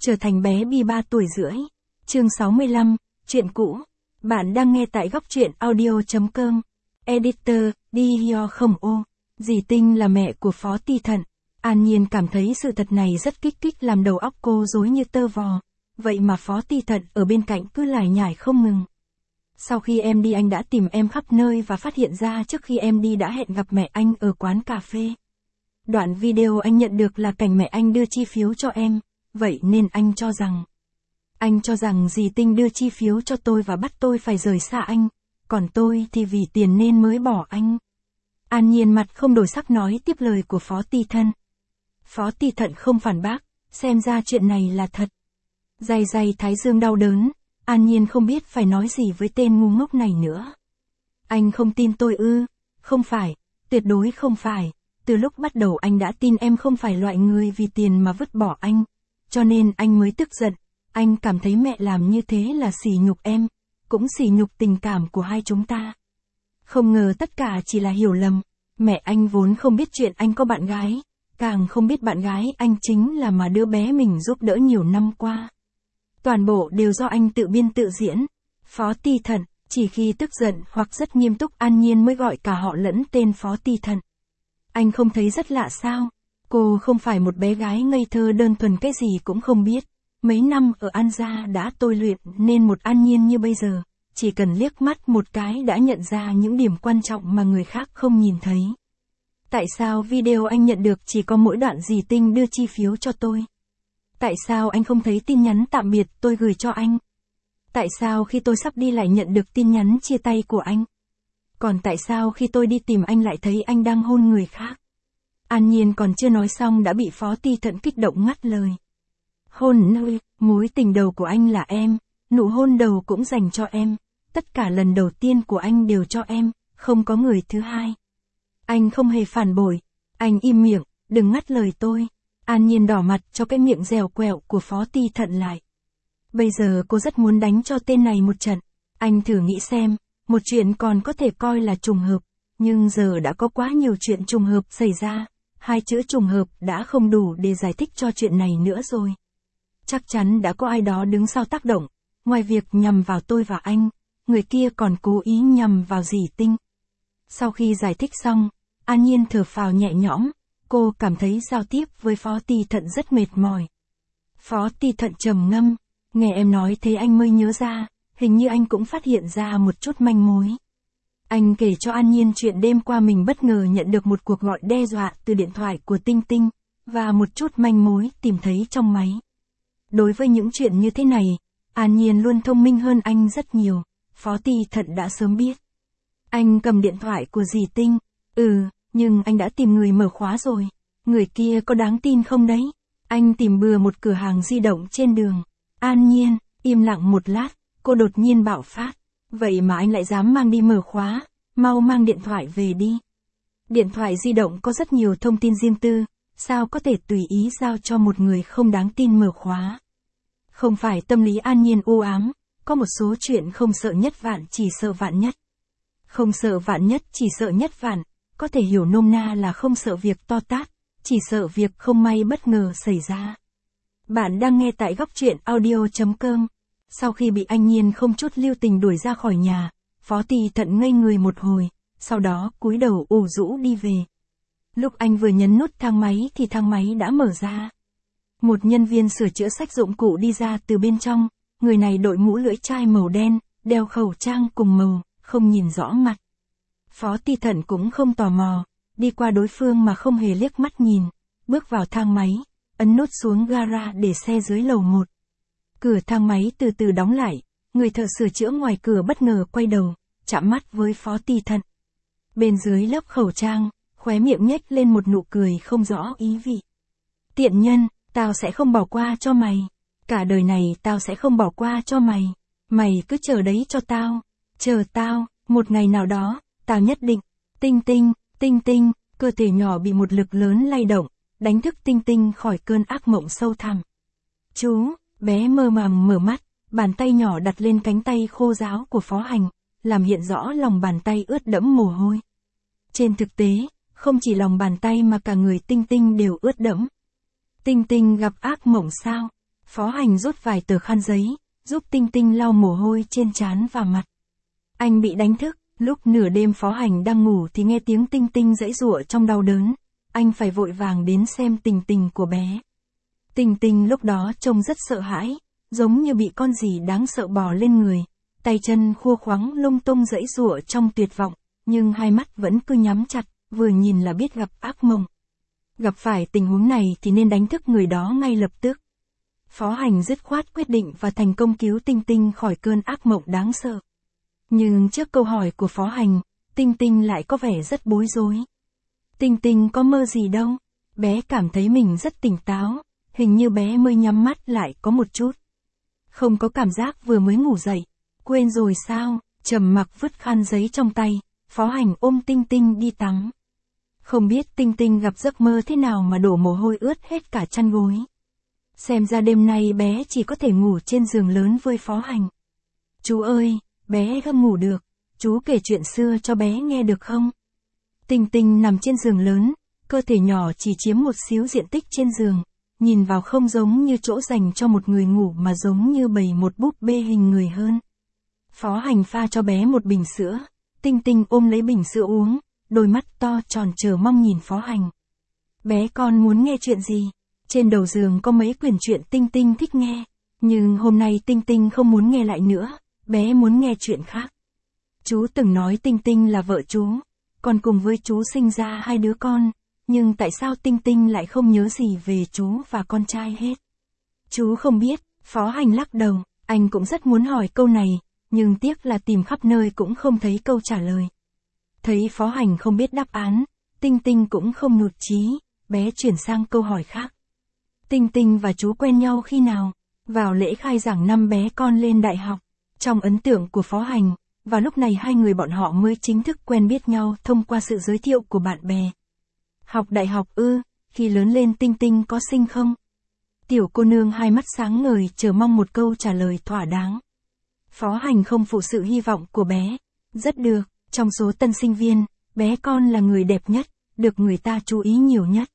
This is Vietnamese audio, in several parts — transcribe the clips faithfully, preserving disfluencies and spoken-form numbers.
Trở thành bé Bi ba tuổi rưỡi. Chương sáu mươi lăm, chuyện cũ. Bạn đang nghe tại góc truyện audio.com. Editor, đi hio không ô. Dì Tinh là mẹ của Phó Ti Thận. An Nhiên cảm thấy sự thật này rất kích thích làm đầu óc cô rối như tơ vò. Vậy mà Phó Ti Thận ở bên cạnh cứ lải nhải không ngừng. Sau khi em đi anh đã tìm em khắp nơi và phát hiện ra trước khi em đi đã hẹn gặp mẹ anh ở quán cà phê. Đoạn video anh nhận được là cảnh mẹ anh đưa chi phiếu cho em. Vậy nên anh cho rằng... Anh cho rằng dì Tinh đưa chi phiếu cho tôi và bắt tôi phải rời xa anh. Còn tôi thì vì tiền nên mới bỏ anh. An Nhiên mặt không đổi sắc nói tiếp lời của Phó Ti Thận. Phó Ti Thận không phản bác, xem ra chuyện này là thật. Day day thái dương đau đớn, An Nhiên không biết phải nói gì với tên ngu ngốc này nữa. Anh không tin tôi ư? Không phải, tuyệt đối không phải. Từ lúc bắt đầu anh đã tin em không phải loại người vì tiền mà vứt bỏ anh. Cho nên anh mới tức giận. Anh cảm thấy mẹ làm như thế là sỉ nhục em, cũng sỉ nhục tình cảm của hai chúng ta. Không ngờ tất cả chỉ là hiểu lầm. Mẹ anh vốn không biết chuyện anh có bạn gái, càng không biết bạn gái anh chính là mà đứa bé mình giúp đỡ nhiều năm qua. Toàn bộ đều do anh tự biên tự diễn. Phó Ti Thận, chỉ khi tức giận hoặc rất nghiêm túc An Nhiên mới gọi cả họ lẫn tên Phó Ti Thận. Anh không thấy rất lạ sao? Cô không phải một bé gái ngây thơ đơn thuần cái gì cũng không biết. Mấy năm ở An gia đã tôi luyện nên một An Nhiên như bây giờ, chỉ cần liếc mắt một cái đã nhận ra những điểm quan trọng mà người khác không nhìn thấy. Tại sao video anh nhận được chỉ có mỗi đoạn dì Tinh đưa chi phiếu cho tôi? Tại sao anh không thấy tin nhắn tạm biệt tôi gửi cho anh? Tại sao khi tôi sắp đi lại nhận được tin nhắn chia tay của anh? Còn tại sao khi tôi đi tìm anh lại thấy anh đang hôn người khác? An Nhiên còn chưa nói xong đã bị Phó Ti Thận kích động ngắt lời. Hôn nơi, mối tình đầu của anh là em, nụ hôn đầu cũng dành cho em, tất cả lần đầu tiên của anh đều cho em, không có người thứ hai. Anh không hề phản bội, anh im miệng, đừng ngắt lời tôi. An Nhiên đỏ mặt cho cái miệng dẻo quẹo của Phó Ti Thận lại. Bây giờ cô rất muốn đánh cho tên này một trận. Anh thử nghĩ xem, một chuyện còn có thể coi là trùng hợp, nhưng giờ đã có quá nhiều chuyện trùng hợp xảy ra. Hai chữ trùng hợp đã không đủ để giải thích cho chuyện này nữa rồi. Chắc chắn đã có ai đó đứng sau tác động, ngoài việc nhằm vào tôi và anh, người kia còn cố ý nhằm vào dì Tinh. Sau khi giải thích xong, An Nhiên thở phào nhẹ nhõm, cô cảm thấy giao tiếp với Phó Ti Thận rất mệt mỏi. Phó Ti Thận trầm ngâm, nghe em nói thế anh mới nhớ ra, hình như anh cũng phát hiện ra một chút manh mối. Anh kể cho An Nhiên chuyện đêm qua mình bất ngờ nhận được một cuộc gọi đe dọa từ điện thoại của Tinh Tinh, và một chút manh mối tìm thấy trong máy. Đối với những chuyện như thế này, An Nhiên luôn thông minh hơn anh rất nhiều, Phó Ti Thận đã sớm biết. Anh cầm điện thoại của dì Tinh, ừ, nhưng anh đã tìm người mở khóa rồi, người kia có đáng tin không đấy? Anh tìm bừa một cửa hàng di động trên đường. An Nhiên, im lặng một lát, cô đột nhiên bạo phát. Vậy mà anh lại dám mang đi mở khóa, mau mang điện thoại về đi. Điện thoại di động có rất nhiều thông tin riêng tư, sao có thể tùy ý giao cho một người không đáng tin mở khóa. Không phải tâm lý An Nhiên u ám, có một số chuyện không sợ nhất vạn chỉ sợ vạn nhất. Không sợ vạn nhất chỉ sợ nhất vạn, có thể hiểu nôm na là không sợ việc to tát, chỉ sợ việc không may bất ngờ xảy ra. Bạn đang nghe tại góc truyện audio.com. Sau khi bị An Nhiên không chút lưu tình đuổi ra khỏi nhà, Phó Ti Thận ngây người một hồi, sau đó cúi đầu ủ rũ đi về. Lúc anh vừa nhấn nút thang máy thì thang máy đã mở ra. Một nhân viên sửa chữa sách dụng cụ đi ra từ bên trong, người này đội mũ lưỡi chai màu đen, đeo khẩu trang cùng màu, không nhìn rõ mặt. Phó Ti Thận cũng không tò mò, đi qua đối phương mà không hề liếc mắt nhìn, bước vào thang máy, ấn nút xuống gara để xe dưới lầu một. Cửa thang máy từ từ đóng lại, người thợ sửa chữa ngoài cửa bất ngờ quay đầu, chạm mắt với Phó Ti Thận. Bên dưới lớp khẩu trang, khóe miệng nhếch lên một nụ cười không rõ ý vị. Tiện nhân, tao sẽ không bỏ qua cho mày. Cả đời này tao sẽ không bỏ qua cho mày. Mày cứ chờ đấy cho tao. Chờ tao, một ngày nào đó, tao nhất định. Tinh Tinh, Tinh Tinh, cơ thể nhỏ bị một lực lớn lay động, đánh thức Tinh Tinh khỏi cơn ác mộng sâu thẳm. Chú, bé mơ màng mở mắt, bàn tay nhỏ đặt lên cánh tay khô ráo của Phó Hành, làm hiện rõ lòng bàn tay ướt đẫm mồ hôi. Trên thực tế, không chỉ lòng bàn tay mà cả người Tinh Tinh đều ướt đẫm. Tinh Tinh gặp ác mộng sao? Phó Hành rút vài tờ khăn giấy, giúp Tinh Tinh lau mồ hôi trên trán và mặt. Anh bị đánh thức, lúc nửa đêm Phó Hành đang ngủ thì nghe tiếng Tinh Tinh giãy giụa trong đau đớn. Anh phải vội vàng đến xem tình tình của bé. Tinh Tinh lúc đó trông rất sợ hãi, giống như bị con gì đáng sợ bò lên người, tay chân khua khoắng lung tung giãy giụa trong tuyệt vọng, nhưng hai mắt vẫn cứ nhắm chặt, vừa nhìn là biết gặp ác mộng. Gặp phải tình huống này thì nên đánh thức người đó ngay lập tức. Phó Hành dứt khoát quyết định và thành công cứu Tinh Tinh khỏi cơn ác mộng đáng sợ. Nhưng trước câu hỏi của Phó Hành, Tinh Tinh lại có vẻ rất bối rối. Tinh Tinh có mơ gì đâu, bé cảm thấy mình rất tỉnh táo, hình như bé mới nhắm mắt lại có một chút. Không có cảm giác vừa mới ngủ dậy, quên rồi sao, trầm mặc vứt khăn giấy trong tay, Phó Hành ôm Tinh Tinh đi tắm. Không biết Tinh Tinh gặp giấc mơ thế nào mà đổ mồ hôi ướt hết cả chăn gối. Xem ra đêm nay bé chỉ có thể ngủ trên giường lớn với Phó Hành. Chú ơi, bé không ngủ được, chú kể chuyện xưa cho bé nghe được không? Tinh Tinh nằm trên giường lớn, cơ thể nhỏ chỉ chiếm một xíu diện tích trên giường, nhìn vào không giống như chỗ dành cho một người ngủ mà giống như bày một búp bê hình người hơn. Phó Hành pha cho bé một bình sữa, Tinh Tinh ôm lấy bình sữa uống, đôi mắt to tròn chờ mong nhìn Phó Hành. Bé con muốn nghe chuyện gì? Trên đầu giường có mấy quyển truyện Tinh Tinh thích nghe, nhưng hôm nay Tinh Tinh không muốn nghe lại nữa, bé muốn nghe chuyện khác. Chú từng nói Tinh Tinh là vợ chú, còn cùng với chú sinh ra hai đứa con, nhưng tại sao Tinh Tinh lại không nhớ gì về chú và con trai hết? Chú không biết, Phó Hành lắc đầu, anh cũng rất muốn hỏi câu này, nhưng tiếc là tìm khắp nơi cũng không thấy câu trả lời. Thấy Phó Hành không biết đáp án, Tinh Tinh cũng không nhụt chí, bé chuyển sang câu hỏi khác. Tinh Tinh và chú quen nhau khi nào? Vào lễ khai giảng năm bé con lên đại học. Trong ấn tượng của Phó Hành, và lúc này hai người bọn họ mới chính thức quen biết nhau thông qua sự giới thiệu của bạn bè. Học đại học ư, khi lớn lên Tinh Tinh có xinh không? Tiểu cô nương hai mắt sáng ngời chờ mong một câu trả lời thỏa đáng. Phó Hành không phụ sự hy vọng của bé. Rất được, trong số tân sinh viên, bé con là người đẹp nhất, được người ta chú ý nhiều nhất.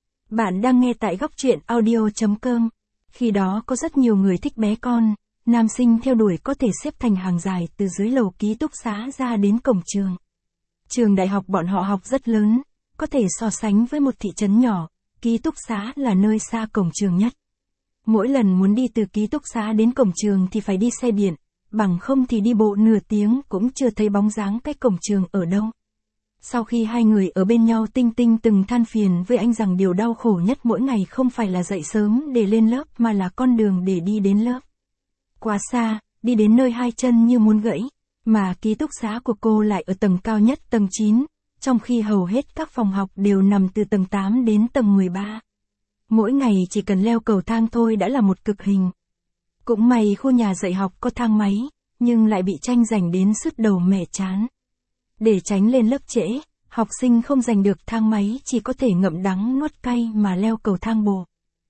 Bạn đang nghe tại góc truyện audio chấm com. Khi đó có rất nhiều người thích bé con, nam sinh theo đuổi có thể xếp thành hàng dài từ dưới lầu ký túc xá ra đến cổng trường. Trường đại học bọn họ học rất lớn, có thể so sánh với một thị trấn nhỏ, ký túc xá là nơi xa cổng trường nhất. Mỗi lần muốn đi từ ký túc xá đến cổng trường thì phải đi xe điện, bằng không thì đi bộ nửa tiếng cũng chưa thấy bóng dáng cái cổng trường ở đâu. Sau khi hai người ở bên nhau, Tinh Tinh từng than phiền với anh rằng điều đau khổ nhất mỗi ngày không phải là dậy sớm để lên lớp mà là con đường để đi đến lớp. Quá xa, đi đến nơi hai chân như muốn gãy, mà ký túc xá của cô lại ở tầng cao nhất tầng chín, trong khi hầu hết các phòng học đều nằm từ tầng tám đến tầng mười ba. Mỗi ngày chỉ cần leo cầu thang thôi đã là một cực hình. Cũng may khu nhà dạy học có thang máy, nhưng lại bị tranh giành đến sứt đầu mẻ chán. Để tránh lên lớp trễ, học sinh không giành được thang máy chỉ có thể ngậm đắng nuốt cay mà leo cầu thang bộ.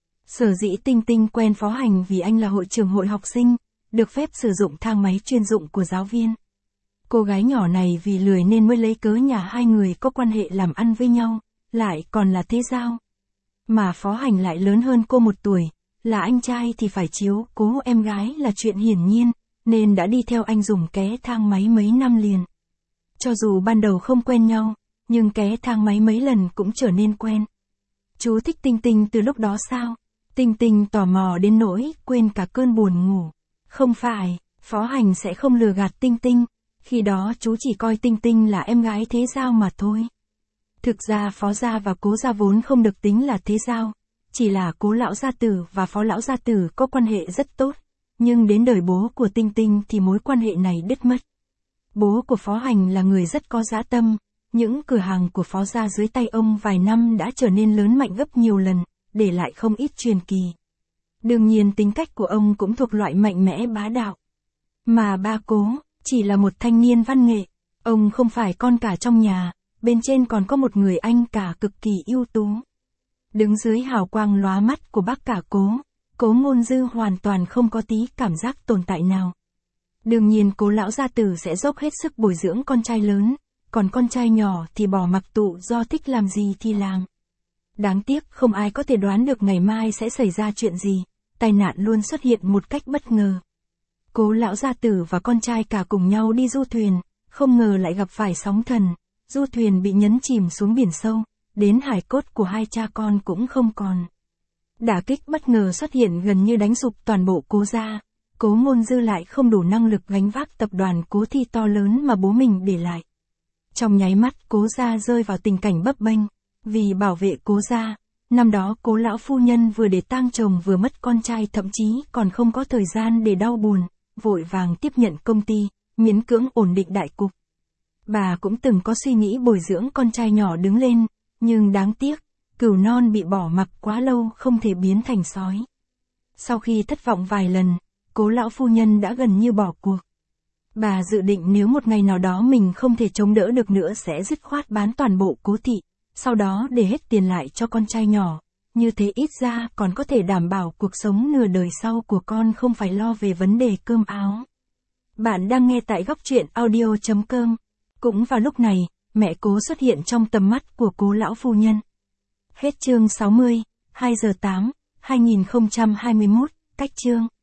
Sở dĩ Tinh Tinh quen Phó Hành vì anh là hội trưởng hội học sinh, được phép sử dụng thang máy chuyên dụng của giáo viên. Cô gái nhỏ này vì lười nên mới lấy cớ nhà hai người có quan hệ làm ăn với nhau, lại còn là thế giao. Mà Phó Hành lại lớn hơn cô một tuổi, là anh trai thì phải chiếu cố em gái là chuyện hiển nhiên, nên đã đi theo anh dùng ké thang máy mấy năm liền. Cho dù ban đầu không quen nhau, nhưng ké thang máy mấy lần cũng trở nên quen. Chú thích Tinh Tinh từ lúc đó sao? Tinh Tinh tò mò đến nỗi quên cả cơn buồn ngủ. Không phải, Phó Hành sẽ không lừa gạt Tinh Tinh, khi đó chú chỉ coi Tinh Tinh là em gái thế giao mà thôi. Thực ra Phó gia và Cố gia vốn không được tính là thế giao, chỉ là Cố lão gia tử và Phó lão gia tử có quan hệ rất tốt, nhưng đến đời bố của Tinh Tinh thì mối quan hệ này đứt mất. Bố của Phó Hành là người rất có dã tâm, những cửa hàng của Phó gia dưới tay ông vài năm đã trở nên lớn mạnh gấp nhiều lần, để lại không ít truyền kỳ. Đương nhiên tính cách của ông cũng thuộc loại mạnh mẽ bá đạo. Mà ba Cố, chỉ là một thanh niên văn nghệ, ông không phải con cả trong nhà, bên trên còn có một người anh cả cực kỳ ưu tú. Đứng dưới hào quang lóa mắt của bác cả Cố, Cố Ngôn Dư hoàn toàn không có tí cảm giác tồn tại nào. Đương nhiên Cố lão gia tử sẽ dốc hết sức bồi dưỡng con trai lớn, còn con trai nhỏ thì bỏ mặc tự do thích làm gì thì làm. Đáng tiếc không ai có thể đoán được ngày mai sẽ xảy ra chuyện gì, tai nạn luôn xuất hiện một cách bất ngờ. Cố lão gia tử và con trai cả cùng nhau đi du thuyền, không ngờ lại gặp phải sóng thần, du thuyền bị nhấn chìm xuống biển sâu, đến hải cốt của hai cha con cũng không còn. Đả kích bất ngờ xuất hiện gần như đánh sụp toàn bộ Cố gia. Cố Ngôn Dư lại không đủ năng lực gánh vác tập đoàn Cố Thị to lớn mà bố mình để lại. Trong nháy mắt Cố gia rơi vào tình cảnh bấp bênh. Vì bảo vệ Cố gia, năm đó Cố lão phu nhân vừa để tang chồng vừa mất con trai, thậm chí còn không có thời gian để đau buồn, vội vàng tiếp nhận công ty, miễn cưỡng ổn định đại cục. Bà cũng từng có suy nghĩ bồi dưỡng con trai nhỏ đứng lên, nhưng đáng tiếc, cừu non bị bỏ mặc quá lâu không thể biến thành sói. Sau khi thất vọng vài lần, Cố lão phu nhân đã gần như bỏ cuộc. Bà dự định nếu một ngày nào đó mình không thể chống đỡ được nữa sẽ dứt khoát bán toàn bộ Cố Thị, sau đó để hết tiền lại cho con trai nhỏ, như thế ít ra còn có thể đảm bảo cuộc sống nửa đời sau của con không phải lo về vấn đề cơm áo. Bạn đang nghe tại góc truyện audio chấm com. Cũng vào lúc này, mẹ Cố xuất hiện trong tầm mắt của Cố lão phu nhân. Hết chương sáu mươi, hai giờ tám, hai nghìn không trăm hai mươi mốt, cách chương.